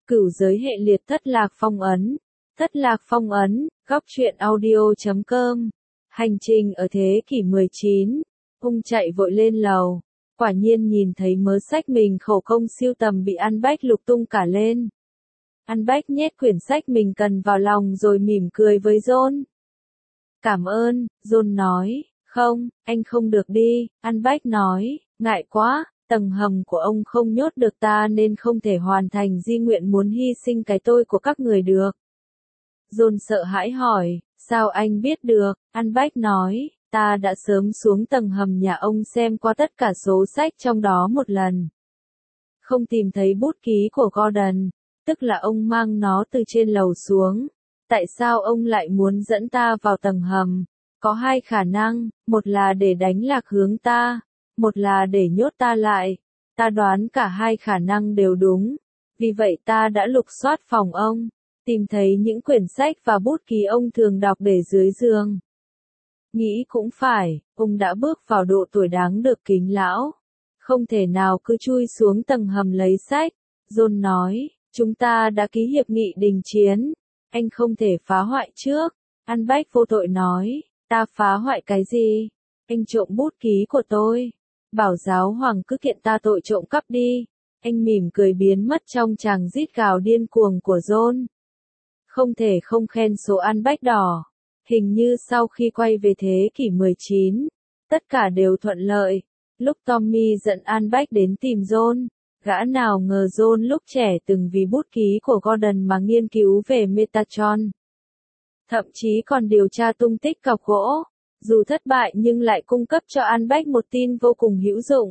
Cửu giới hệ liệt thất lạc phong ấn. Thất lạc phong ấn, góc truyện audio.com. Hành trình ở thế kỷ 19. Ung chạy vội lên lầu. Quả nhiên nhìn thấy mớ sách mình khổ công siêu tầm bị An Bách lục tung cả lên. An Bách nhét quyển sách mình cần vào lòng rồi mỉm cười với John. Cảm ơn, John nói. Không, anh không được đi, An Bách nói, ngại quá. Tầng hầm của ông không nhốt được ta nên không thể hoàn thành di nguyện muốn hy sinh cái tôi của các người được. John sợ hãi hỏi, sao anh biết được? An Bách nói, ta đã sớm xuống tầng hầm nhà ông xem qua tất cả số sách trong đó một lần. Không tìm thấy bút ký của Gordon, tức là ông mang nó từ trên lầu xuống. Tại sao ông lại muốn dẫn ta vào tầng hầm? Có hai khả năng, một là để đánh lạc hướng ta. Một là để nhốt ta lại. Ta đoán cả hai khả năng đều đúng. Vì vậy ta đã lục soát phòng ông, tìm thấy những quyển sách và bút ký ông thường đọc để dưới giường. Nghĩ cũng phải, ông đã bước vào độ tuổi đáng được kính lão. Không thể nào cứ chui xuống tầng hầm lấy sách. John nói, chúng ta đã ký hiệp nghị đình chiến. Anh không thể phá hoại trước. An Bách vô tội nói, ta phá hoại cái gì? Anh trộm bút ký của tôi. Bảo giáo hoàng cứ kiện ta tội trộm cắp đi. Anh mỉm cười biến mất trong tràng rít gào điên cuồng của John. Không thể không khen số An Bách đỏ. Hình như sau khi quay về thế kỷ 19, tất cả đều thuận lợi. Lúc Tommy dẫn An Bách đến tìm John, gã nào ngờ John lúc trẻ từng vì bút ký của Gordon mà nghiên cứu về Metatron. Thậm chí còn điều tra tung tích cọc gỗ. Dù thất bại nhưng lại cung cấp cho An Bách một tin vô cùng hữu dụng.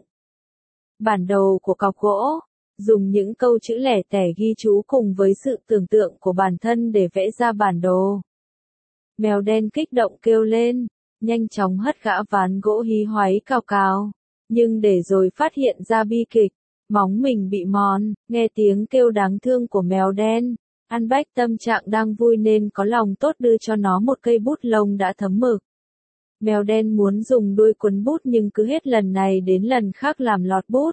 Bản đồ của cọc gỗ, dùng những câu chữ lẻ tẻ ghi chú cùng với sự tưởng tượng của bản thân để vẽ ra bản đồ. Mèo đen kích động kêu lên, nhanh chóng hất gã ván gỗ hí hoáy cào cào. Nhưng để rồi phát hiện ra bi kịch, móng mình bị mòn, nghe tiếng kêu đáng thương của mèo đen. An Bách tâm trạng đang vui nên có lòng tốt đưa cho nó một cây bút lông đã thấm mực. Mèo đen muốn dùng đuôi cuốn bút nhưng cứ hết lần này đến lần khác làm lọt bút.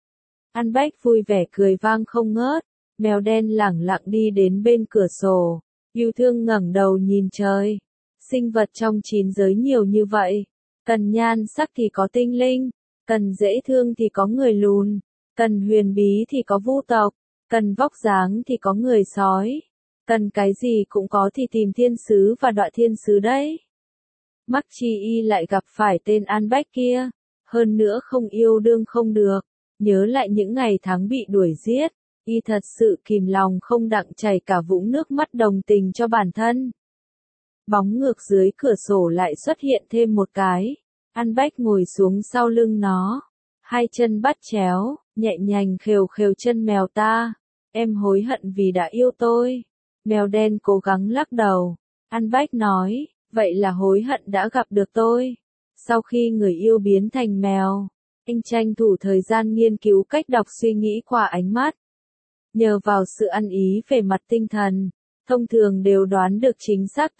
An Bách vui vẻ cười vang không ngớt. Mèo đen lẳng lặng đi đến bên cửa sổ, yêu thương ngẩng đầu nhìn trời. Sinh vật trong 9 giới nhiều như vậy. Cần nhan sắc thì có tinh linh, cần dễ thương thì có người lùn, cần huyền bí thì có vu tộc, cần vóc dáng thì có người sói. Cần cái gì cũng có thì tìm thiên sứ và đọa thiên sứ đấy. Mắc chi y lại gặp phải tên An Bách kia, hơn nữa không yêu đương không được, nhớ lại những ngày tháng bị đuổi giết, y thật sự kìm lòng không đặng chảy cả vũng nước mắt đồng tình cho bản thân. Bóng ngược dưới cửa sổ lại xuất hiện thêm một cái, An Bách ngồi xuống sau lưng nó, hai chân bắt chéo, nhẹ nhàng khều khều chân mèo ta, em hối hận vì đã yêu tôi. Mèo đen cố gắng lắc đầu, An Bách nói, vậy là hối hận đã gặp được tôi. Sau khi người yêu biến thành mèo, anh tranh thủ thời gian nghiên cứu cách đọc suy nghĩ qua ánh mắt. Nhờ vào sự ăn ý về mặt tinh thần, thông thường đều đoán được chính xác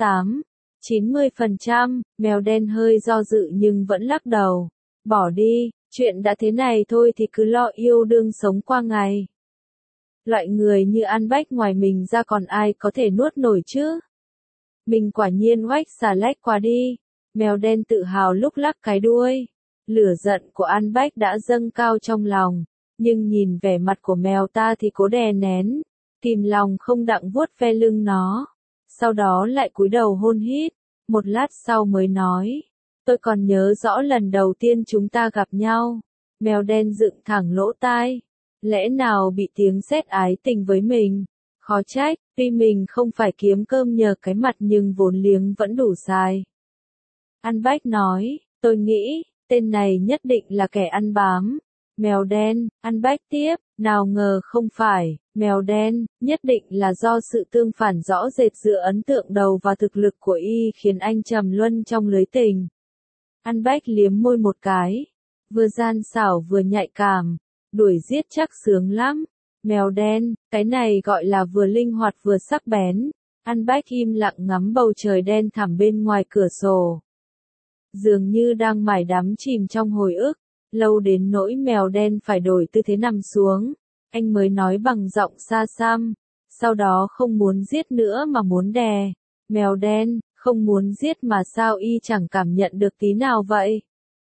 90%, mèo đen hơi do dự nhưng vẫn lắc đầu. Bỏ đi, chuyện đã thế này thôi thì cứ lo yêu đương sống qua ngày. Loại người như An Bách ngoài mình ra còn ai có thể nuốt nổi chứ? Mình quả nhiên oách xà lách quá đi. Mèo đen tự hào lúc lắc cái đuôi. Lửa giận của An Bách đã dâng cao trong lòng. Nhưng nhìn vẻ mặt của mèo ta thì cố đè nén. Kìm lòng không đặng vuốt ve lưng nó. Sau đó lại cúi đầu hôn hít. Một lát sau mới nói. Tôi còn nhớ rõ lần đầu tiên chúng ta gặp nhau. Mèo đen dựng thẳng lỗ tai. Lẽ nào bị tiếng sét ái tình với mình? Khó trách, tuy mình không phải kiếm cơm nhờ cái mặt nhưng vốn liếng vẫn đủ xài. An Bách nói, tôi nghĩ, tên này nhất định là kẻ ăn bám. Mèo đen, An Bách tiếp, nào ngờ không phải, mèo đen, nhất định là do sự tương phản rõ rệt giữa ấn tượng đầu và thực lực của y khiến anh trầm luân trong lưới tình. An Bách liếm môi một cái, vừa gian xảo vừa nhạy cảm, đuổi giết chắc sướng lắm. Mèo đen, cái này gọi là vừa linh hoạt vừa sắc bén. An Bách im lặng ngắm bầu trời đen thẳm bên ngoài cửa sổ. Dường như đang mải đắm chìm trong hồi ức, lâu đến nỗi mèo đen phải đổi tư thế nằm xuống. Anh mới nói bằng giọng xa xăm, sau đó không muốn giết nữa mà muốn đè. Mèo đen, không muốn giết mà sao y chẳng cảm nhận được tí nào vậy?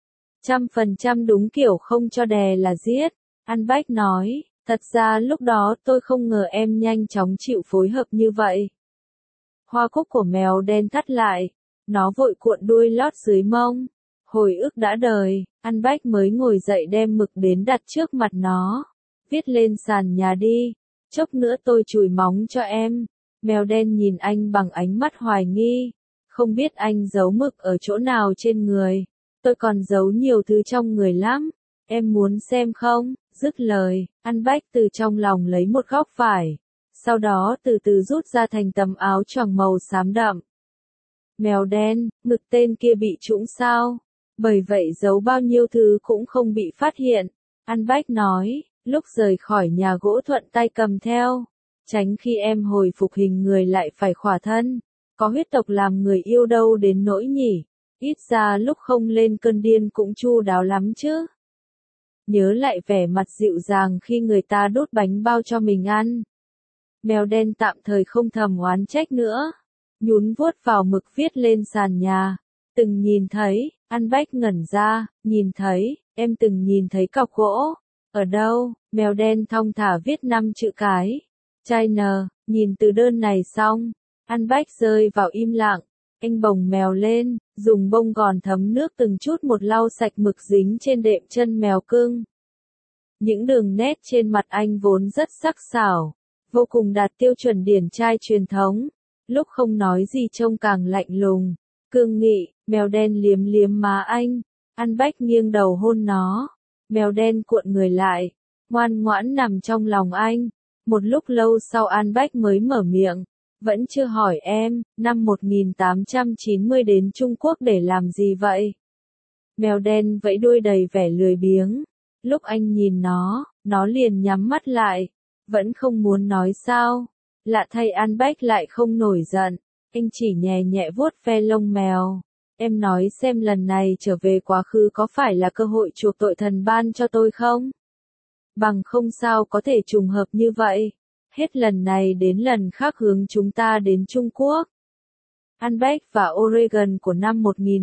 100% đúng kiểu không cho đè là giết. An Bách nói, thật ra lúc đó tôi không ngờ em nhanh chóng chịu phối hợp như vậy. Hoa cúc của mèo đen thắt lại, nó vội cuộn đuôi lót dưới mông. Hồi ức đã đời, An Bách mới ngồi dậy đem mực đến đặt trước mặt nó. Viết lên sàn nhà đi, chốc nữa tôi chùi móng cho em. Mèo đen nhìn anh bằng ánh mắt hoài nghi. Không biết anh giấu mực ở chỗ nào trên người. Tôi còn giấu nhiều thứ trong người lắm. Em muốn xem không? Dứt lời, An Bách từ trong lòng lấy một góc vải. Sau đó từ từ rút ra thành tấm áo choàng màu xám đậm. Mèo đen, ngực tên kia bị trũng sao? Bởi vậy giấu bao nhiêu thứ cũng không bị phát hiện. An Bách nói, lúc rời khỏi nhà gỗ thuận tay cầm theo. Tránh khi em hồi phục hình người lại phải khỏa thân. Có huyết tộc làm người yêu đâu đến nỗi nhỉ? Ít ra lúc không lên cơn điên cũng chu đáo lắm chứ. Nhớ lại vẻ mặt dịu dàng khi người ta đút bánh bao cho mình ăn. Mèo đen tạm thời không thầm oán trách nữa. Nhún vuốt vào mực viết lên sàn nhà. Từng nhìn thấy, An Bách ngẩn ra, nhìn thấy, em từng nhìn thấy cọc gỗ. Ở đâu? Mèo đen thong thả viết 5 chữ cái. China, nhìn từ đơn này xong. An Bách rơi vào im lặng. Anh bồng mèo lên, dùng bông gòn thấm nước từng chút một lau sạch mực dính trên đệm chân mèo cưng. Những đường nét trên mặt anh vốn rất sắc sảo, vô cùng đạt tiêu chuẩn điển trai truyền thống. Lúc không nói gì trông càng lạnh lùng, cương nghị. Mèo đen liếm liếm má anh. An Bách nghiêng đầu hôn nó. Mèo đen cuộn người lại, ngoan ngoãn nằm trong lòng anh. Một lúc lâu sau An Bách mới mở miệng. Vẫn chưa hỏi em, năm 1890 đến Trung Quốc để làm gì vậy? Mèo đen vẫy đuôi đầy vẻ lười biếng. Lúc anh nhìn nó liền nhắm mắt lại. Vẫn không muốn nói sao? Lạ thay An Bách lại không nổi giận. Anh chỉ nhẹ nhẹ vuốt ve lông mèo. Em nói xem lần này trở về quá khứ có phải là cơ hội chuộc tội thần ban cho tôi không? Bằng không sao có thể trùng hợp như vậy. Hết lần này đến lần khác hướng chúng ta đến Trung Quốc. An Bách và Oregon của năm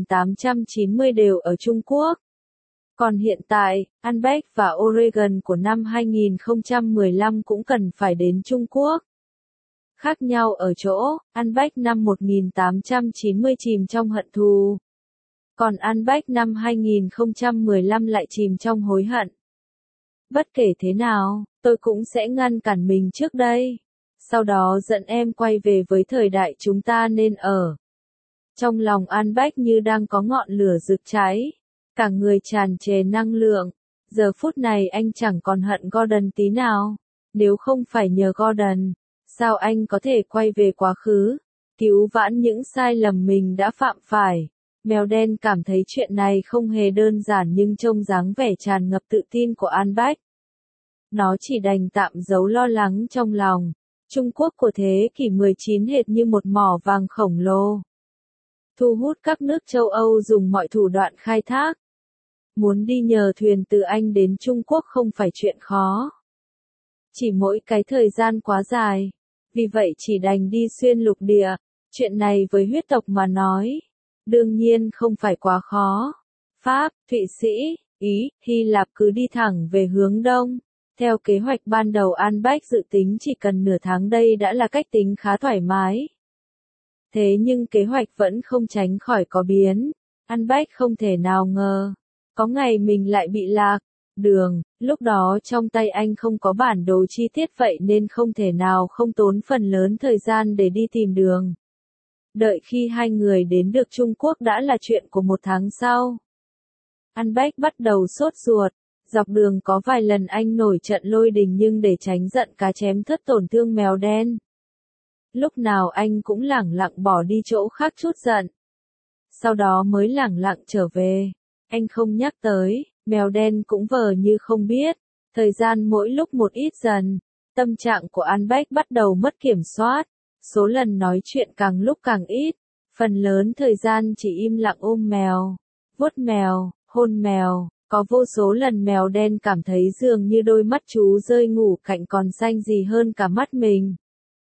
1890 đều ở Trung Quốc. Còn hiện tại, An Bách và Oregon của năm 2015 cũng cần phải đến Trung Quốc. Khác nhau ở chỗ, An Bách năm 1890 chìm trong hận thù. Còn An Bách năm 2015 lại chìm trong hối hận. Bất kể thế nào, tôi cũng sẽ ngăn cản mình trước đây. Sau đó dẫn em quay về với thời đại chúng ta nên ở. Trong lòng An Bách như đang có ngọn lửa rực cháy. Cả người tràn trề năng lượng. Giờ phút này anh chẳng còn hận Gordon tí nào. Nếu không phải nhờ Gordon, sao anh có thể quay về quá khứ, cứu vãn những sai lầm mình đã phạm phải. Mèo đen cảm thấy chuyện này không hề đơn giản nhưng trông dáng vẻ tràn ngập tự tin của An Bách. Nó chỉ đành tạm giấu lo lắng trong lòng. Trung Quốc của thế kỷ 19 hệt như một mỏ vàng khổng lồ. Thu hút các nước châu Âu dùng mọi thủ đoạn khai thác. Muốn đi nhờ thuyền từ Anh đến Trung Quốc không phải chuyện khó. Chỉ mỗi cái thời gian quá dài. Vì vậy chỉ đành đi xuyên lục địa. Chuyện này với huyết tộc mà nói, đương nhiên không phải quá khó. Pháp, Thụy Sĩ, Ý, Hy Lạp cứ đi thẳng về hướng đông. Theo kế hoạch ban đầu An Bách dự tính chỉ cần nửa tháng đây đã là cách tính khá thoải mái. Thế nhưng kế hoạch vẫn không tránh khỏi có biến. An Bách không thể nào ngờ. Có ngày mình lại bị lạc đường, lúc đó trong tay anh không có bản đồ chi tiết vậy nên không thể nào không tốn phần lớn thời gian để đi tìm đường. Đợi khi hai người đến được Trung Quốc đã là chuyện của một tháng sau. An Bách bắt đầu sốt ruột. Dọc đường có vài lần anh nổi trận lôi đình nhưng để tránh giận cá chém thất tổn thương mèo đen. Lúc nào anh cũng lẳng lặng bỏ đi chỗ khác chút giận. Sau đó mới lẳng lặng trở về. Anh không nhắc tới, mèo đen cũng vờ như không biết. Thời gian mỗi lúc một ít dần. Tâm trạng của An Bách bắt đầu mất kiểm soát. Số lần nói chuyện càng lúc càng ít. Phần lớn thời gian chỉ im lặng ôm mèo, vuốt mèo, hôn mèo. Có vô số lần mèo đen cảm thấy dường như đôi mắt chú rơi ngủ cạnh còn xanh gì hơn cả mắt mình.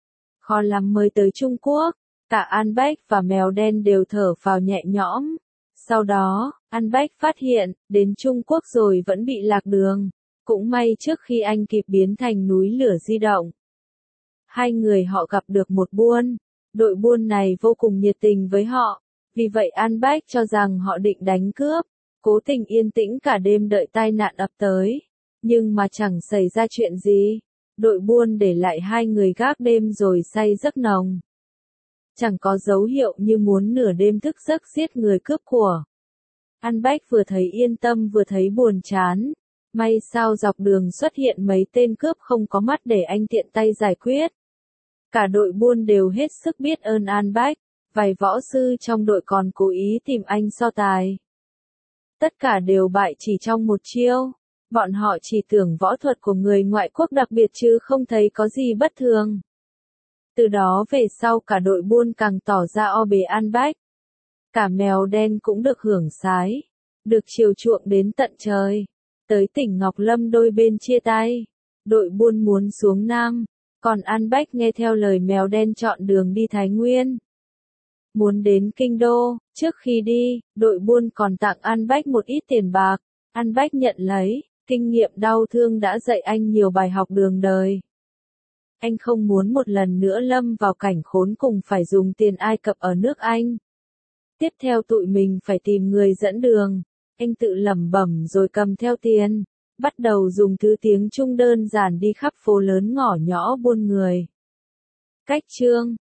khó lắm mới tới Trung Quốc. Cả An Bách và mèo đen đều thở phào nhẹ nhõm. Sau đó, An Bách phát hiện, đến Trung Quốc rồi vẫn bị lạc đường. Cũng may trước khi anh kịp biến thành núi lửa di động. Hai người họ gặp được một buôn. Đội buôn này vô cùng nhiệt tình với họ. Vì vậy An Bách cho rằng họ định đánh cướp. Cố tình yên tĩnh cả đêm đợi tai nạn ập tới. Nhưng mà chẳng xảy ra chuyện gì. Đội buôn để lại hai người gác đêm rồi say giấc nồng. Chẳng có dấu hiệu như muốn nửa đêm thức giấc giết người cướp của. An Bách vừa thấy yên tâm vừa thấy buồn chán. May sao dọc đường xuất hiện mấy tên cướp không có mắt để anh tiện tay giải quyết. Cả đội buôn đều hết sức biết ơn An Bách. Vài võ sư trong đội còn cố ý tìm anh so tài. Tất cả đều bại chỉ trong một chiêu. Bọn họ chỉ tưởng võ thuật của người ngoại quốc đặc biệt chứ không thấy có gì bất thường. Từ đó về sau cả đội buôn càng tỏ ra o bế An Bách. Cả mèo đen cũng được hưởng sái. Được chiều chuộng đến tận trời. Tới tỉnh Ngọc Lâm đôi bên chia tay. Đội buôn muốn xuống Nam. Còn An Bách nghe theo lời mèo đen chọn đường đi Thái Nguyên. Muốn đến Kinh Đô, trước khi đi, đội buôn còn tặng An Bách một ít tiền bạc. An Bách nhận lấy, kinh nghiệm đau thương đã dạy anh nhiều bài học đường đời. Anh không muốn một lần nữa lâm vào cảnh khốn cùng phải dùng tiền Ai Cập ở nước Anh. Tiếp theo tụi mình phải tìm người dẫn đường. Anh tự lẩm bẩm rồi cầm theo tiền. Bắt đầu dùng thứ tiếng Trung đơn giản đi khắp phố lớn ngõ nhỏ buôn người. Cách chương